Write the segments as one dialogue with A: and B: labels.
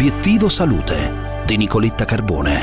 A: Obiettivo Salute di Nicoletta Carbone.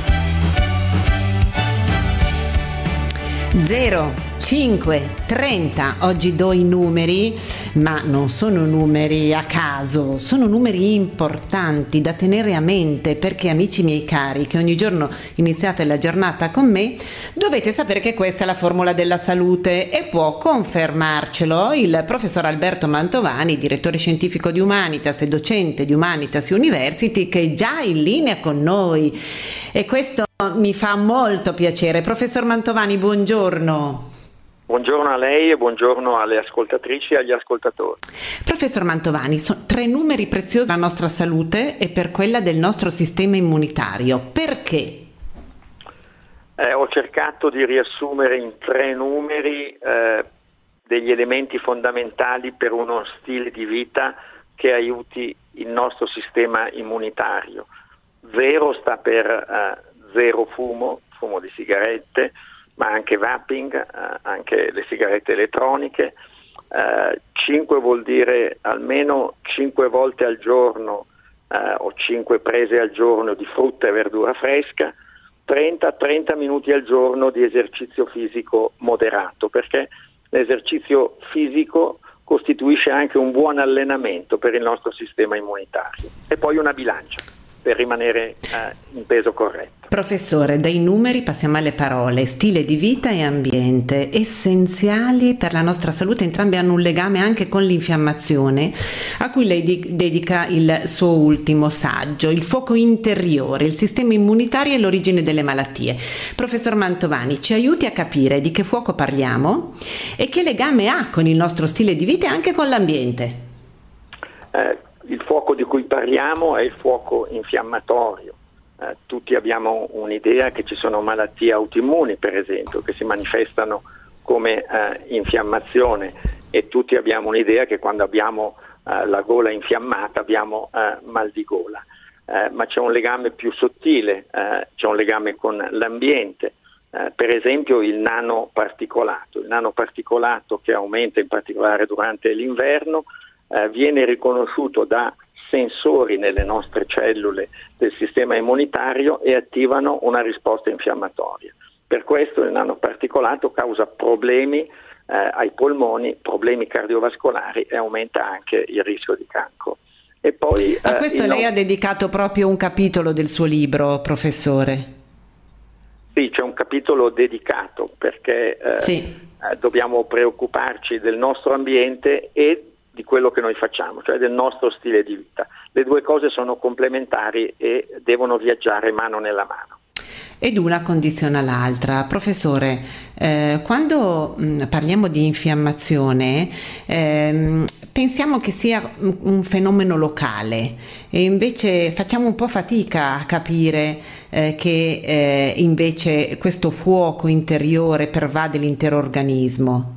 B: 0, 5, 30. Oggi do i numeri, ma non sono numeri a caso, sono numeri importanti da tenere a mente, perché, amici miei cari, che ogni giorno iniziate la giornata con me, dovete sapere che questa è la formula della salute e può confermarcelo il professor Alberto Mantovani, direttore scientifico di Humanitas e docente di Humanitas University, che è già in linea con noi, e questo mi fa molto piacere. Professor Mantovani, buongiorno.
C: Buongiorno a lei e buongiorno alle ascoltatrici e agli ascoltatori.
B: Professor Mantovani, sono 3 numeri preziosi per la nostra salute e per quella del nostro sistema immunitario. Perché?
C: Ho cercato di riassumere in 3 numeri degli elementi fondamentali per uno stile di vita che aiuti il nostro sistema immunitario. 0 sta per zero fumo di sigarette, ma anche vaping, anche le sigarette elettroniche. 5 vuol dire almeno 5 volte al giorno o 5 prese al giorno di frutta e verdura fresca. 30 minuti al giorno di esercizio fisico moderato, perché l'esercizio fisico costituisce anche un buon allenamento per il nostro sistema immunitario. E poi una bilancia per rimanere in peso corretto.
B: Professore, dai numeri passiamo alle parole. Stile di vita e ambiente, essenziali per la nostra salute. Entrambi hanno un legame anche con l'infiammazione, a cui lei dedica il suo ultimo saggio, il fuoco interiore, il sistema immunitario e l'origine delle malattie. Professor Mantovani, ci aiuti a capire di che fuoco parliamo e che legame ha con il nostro stile di vita e anche con l'ambiente.
C: Il fuoco di cui parliamo è il fuoco infiammatorio. Tutti abbiamo un'idea che ci sono malattie autoimmuni, per esempio, che si manifestano come infiammazione, e tutti abbiamo un'idea che quando abbiamo la gola infiammata abbiamo mal di gola. Ma c'è un legame più sottile, c'è un legame con l'ambiente. Per esempio il nanoparticolato che aumenta in particolare durante l'inverno, viene riconosciuto da sensori nelle nostre cellule del sistema immunitario e attivano una risposta infiammatoria. Per questo il nanoparticolato causa problemi ai polmoni, problemi cardiovascolari e aumenta anche il rischio di cancro. E poi,
B: a questo lei ha dedicato proprio un capitolo del suo libro, professore.
C: Sì, c'è un capitolo dedicato perché dobbiamo preoccuparci del nostro ambiente e di quello che noi facciamo, cioè del nostro stile di vita. Le 2 cose sono complementari e devono viaggiare mano nella mano.
B: Ed una condiziona l'altra. Professore, quando parliamo di infiammazione pensiamo che sia un fenomeno locale e invece facciamo un po' fatica a capire che invece questo fuoco interiore pervade l'intero organismo.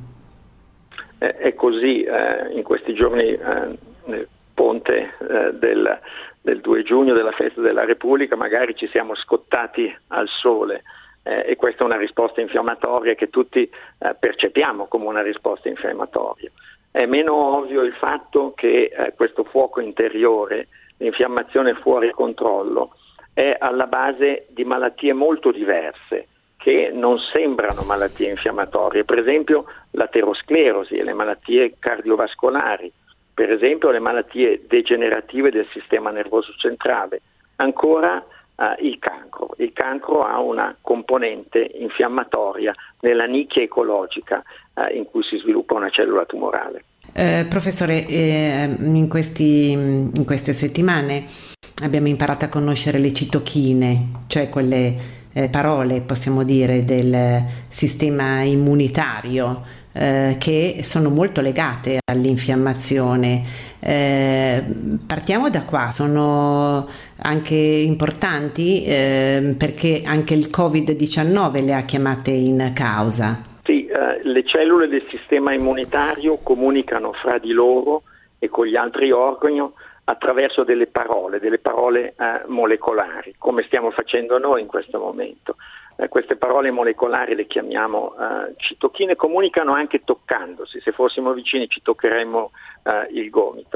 C: È così, in questi giorni nel ponte del 2 giugno della festa della Repubblica magari ci siamo scottati al sole e questa è una risposta infiammatoria che tutti percepiamo come una risposta infiammatoria. È meno ovvio il fatto che questo fuoco interiore, l'infiammazione fuori controllo, è alla base di malattie molto diverse che non sembrano malattie infiammatorie, per esempio l'aterosclerosi e le malattie cardiovascolari, per esempio le malattie degenerative del sistema nervoso centrale, ancora il cancro. Il cancro ha una componente infiammatoria nella nicchia ecologica in cui si sviluppa una cellula tumorale.
B: Professore, in queste settimane abbiamo imparato a conoscere le citochine, cioè quelle parole, possiamo dire, del sistema immunitario che sono molto legate all'infiammazione. Partiamo da qua, sono anche importanti perché anche il Covid-19 le ha chiamate in causa.
C: Sì, le cellule del sistema immunitario comunicano fra di loro e con gli altri organi attraverso delle parole molecolari, come stiamo facendo noi in questo momento. Queste parole molecolari le chiamiamo citochine, comunicano anche toccandosi. Se fossimo vicini ci toccheremmo il gomito.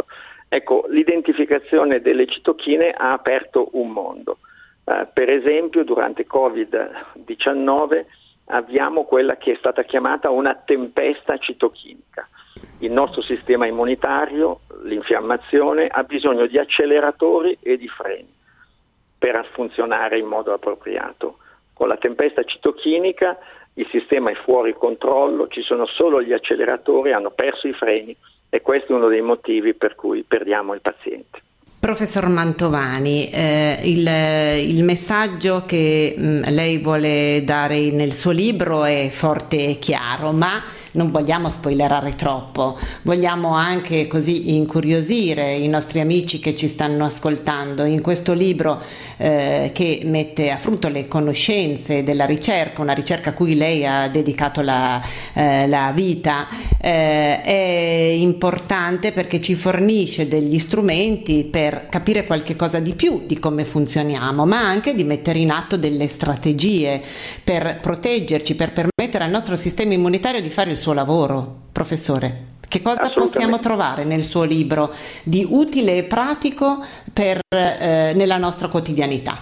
C: Ecco, l'identificazione delle citochine ha aperto un mondo. Per esempio, durante Covid-19 abbiamo quella che è stata chiamata una tempesta citochinica. Il nostro sistema immunitario, l'infiammazione, ha bisogno di acceleratori e di freni per funzionare in modo appropriato. Con la tempesta citochinica il sistema è fuori controllo, ci sono solo gli acceleratori, hanno perso i freni e questo è uno dei motivi per cui perdiamo il paziente.
B: Professor Mantovani, il messaggio che lei vuole dare nel suo libro è forte e chiaro, ma non vogliamo spoilerare troppo, vogliamo anche così incuriosire i nostri amici che ci stanno ascoltando. In questo libro che mette a frutto le conoscenze della ricerca, una ricerca a cui lei ha dedicato la vita, è importante perché ci fornisce degli strumenti per capire qualche cosa di più di come funzioniamo, ma anche di mettere in atto delle strategie per proteggerci, per permettere al nostro sistema immunitario di fare il suo lavoro. Professore, che cosa possiamo trovare nel suo libro di utile e pratico nella nostra quotidianità?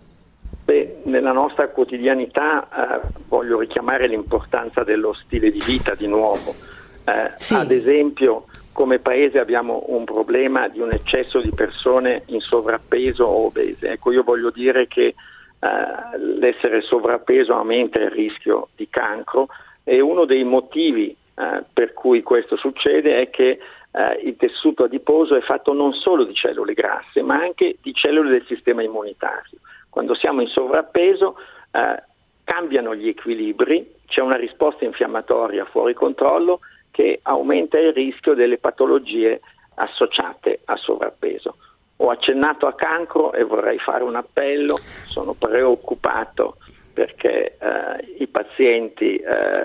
C: Nella nostra quotidianità voglio richiamare l'importanza dello stile di vita di nuovo. Sì. Ad esempio, come paese abbiamo un problema di un eccesso di persone in sovrappeso o obese. Ecco, io voglio dire che l'essere sovrappeso aumenta il rischio di cancro e uno dei motivi per cui questo succede è che il tessuto adiposo è fatto non solo di cellule grasse ma anche di cellule del sistema immunitario. Quando siamo in sovrappeso cambiano gli equilibri, c'è una risposta infiammatoria fuori controllo che aumenta il rischio delle patologie associate al sovrappeso. Ho accennato a cancro e vorrei fare un appello, sono preoccupato perché i pazienti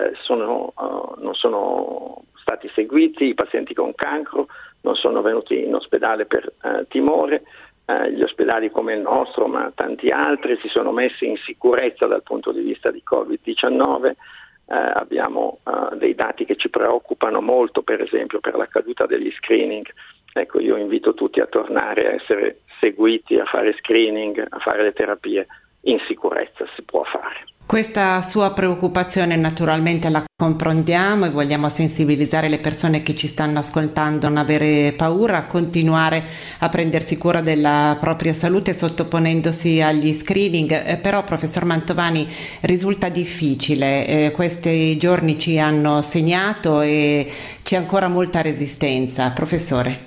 C: non sono stati seguiti, i pazienti con cancro non sono venuti in ospedale per timore, gli ospedali come il nostro ma tanti altri si sono messi in sicurezza dal punto di vista di Covid-19, abbiamo dei dati che ci preoccupano molto, per esempio per la caduta degli screening. Ecco, io invito tutti a tornare a essere seguiti, a fare screening, a fare le terapie in sicurezza, si può fare.
B: Questa sua preoccupazione naturalmente la comprendiamo e vogliamo sensibilizzare le persone che ci stanno ascoltando a non avere paura, a continuare a prendersi cura della propria salute sottoponendosi agli screening, però professor Mantovani risulta difficile, questi giorni ci hanno segnato e c'è ancora molta resistenza. Professore.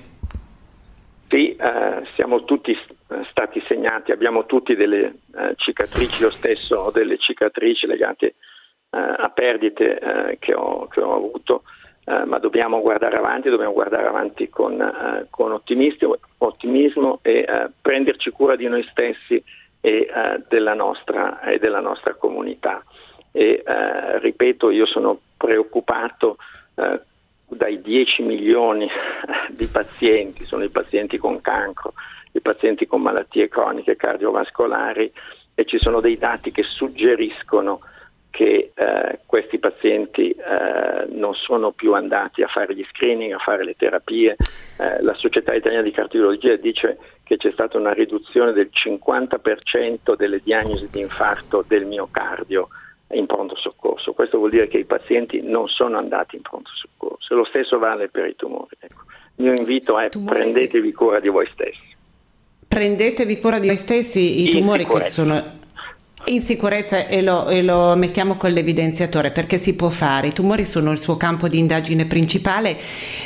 C: Sì, siamo tutti stati segnati, abbiamo tutti delle cicatrici, lo stesso delle cicatrici legate a perdite che ho avuto, ma dobbiamo guardare avanti con ottimismo e prenderci cura di noi stessi e della nostra comunità. E ripeto, io sono preoccupato dai 10 milioni di pazienti, sono i pazienti con cancro, i pazienti con malattie croniche cardiovascolari, e ci sono dei dati che suggeriscono che questi pazienti non sono più andati a fare gli screening, a fare le terapie. La Società Italiana di Cardiologia dice che c'è stata una riduzione del 50% delle diagnosi di infarto del miocardio in pronto soccorso. Questo vuol dire che i pazienti non sono andati in pronto soccorso. Lo stesso vale per i tumori. Ecco. Il mio invito è: prendetevi cura di voi stessi.
B: Prendetevi cura di voi stessi, i tumori che sono in sicurezza, e lo mettiamo con l'evidenziatore, perché si può fare. I tumori sono il suo campo di indagine principale.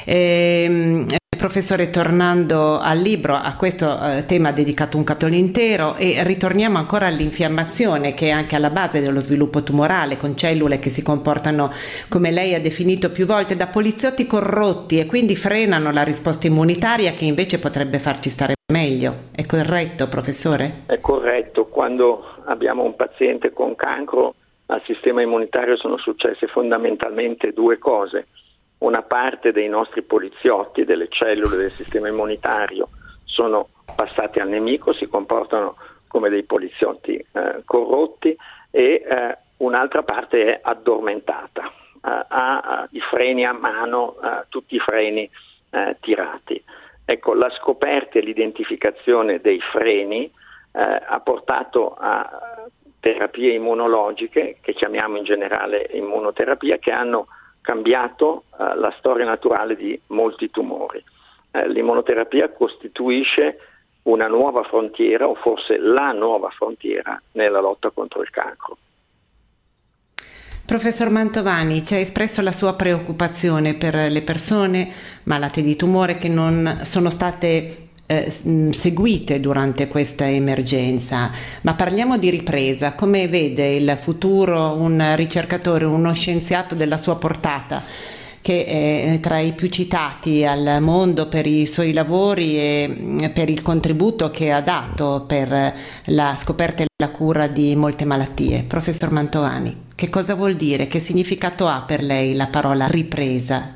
B: Professore, tornando al libro, a questo tema dedicato un capitolo intero, e ritorniamo ancora all'infiammazione, che è anche alla base dello sviluppo tumorale, con cellule che si comportano, come lei ha definito più volte, da poliziotti corrotti e quindi frenano la risposta immunitaria che invece potrebbe farci stare meglio. È corretto, professore?
C: È corretto. Quando abbiamo un paziente con cancro, al sistema immunitario sono successe fondamentalmente due cose. Una parte dei nostri poliziotti, delle cellule del sistema immunitario, sono passati al nemico, si comportano come dei poliziotti corrotti, e un'altra parte è addormentata, ha i freni a mano, tutti i freni tirati. Ecco, la scoperta e l'identificazione dei freni ha portato a terapie immunologiche, che chiamiamo in generale immunoterapia, che hanno cambiato la storia naturale di molti tumori. L'immunoterapia costituisce una nuova frontiera, o forse la nuova frontiera, nella lotta contro il cancro.
B: Professor Mantovani, ci ha espresso la sua preoccupazione per le persone malate di tumore che non sono state seguite durante questa emergenza, ma parliamo di ripresa. Come vede il futuro un ricercatore, uno scienziato della sua portata, che è tra i più citati al mondo per i suoi lavori e per il contributo che ha dato per la scoperta e la cura di molte malattie? Professor Mantovani, che cosa vuol dire? Che significato ha per lei la parola ripresa?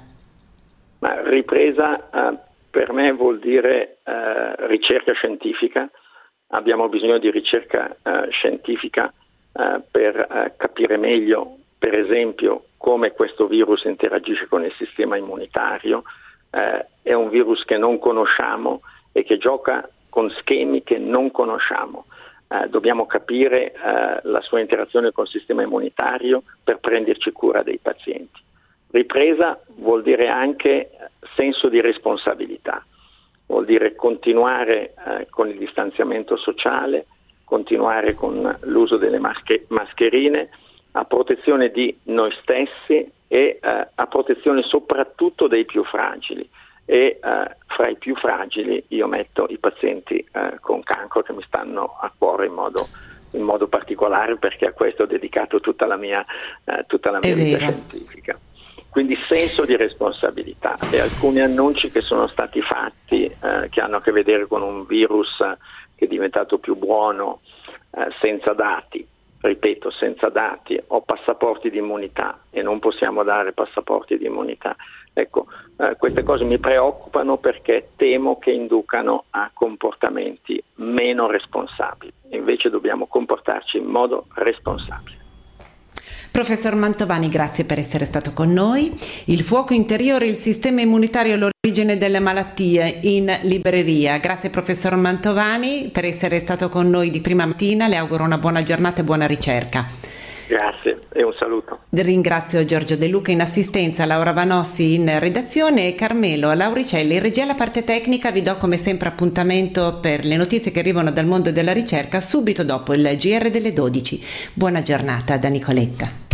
C: Ma ripresa per me vuol dire ricerca scientifica. Abbiamo bisogno di ricerca scientifica per capire meglio, per esempio, come questo virus interagisce con il sistema immunitario. È un virus che non conosciamo e che gioca con schemi che non conosciamo. Dobbiamo capire la sua interazione col sistema immunitario per prenderci cura dei pazienti. Ripresa vuol dire anche senso di responsabilità, vuol dire continuare con il distanziamento sociale, continuare con l'uso delle mascherine, a protezione di noi stessi e a protezione soprattutto dei più fragili. E fra i più fragili io metto i pazienti con cancro, che mi stanno a cuore in modo particolare, perché a questo ho dedicato tutta la mia vita scientifica. Quindi senso di responsabilità, e alcuni annunci che sono stati fatti che hanno a che vedere con un virus che è diventato più buono, senza dati, ripeto, senza dati o passaporti di immunità, e non possiamo dare passaporti di immunità. Ecco, queste cose mi preoccupano, perché temo che inducano a comportamenti meno responsabili. Invece dobbiamo comportarci in modo responsabile.
B: Professor Mantovani, grazie per essere stato con noi. Il fuoco interiore, il sistema immunitario e l'origine delle malattie, in libreria. Grazie professor Mantovani per essere stato con noi di prima mattina. Le auguro una buona giornata e buona ricerca.
C: Grazie e un saluto.
B: Ringrazio Giorgio De Luca in assistenza, Laura Vanossi in redazione e Carmelo Lauricelli in regia. La parte tecnica. Vi do come sempre appuntamento per le notizie che arrivano dal mondo della ricerca subito dopo il GR delle 12. Buona giornata da Nicoletta.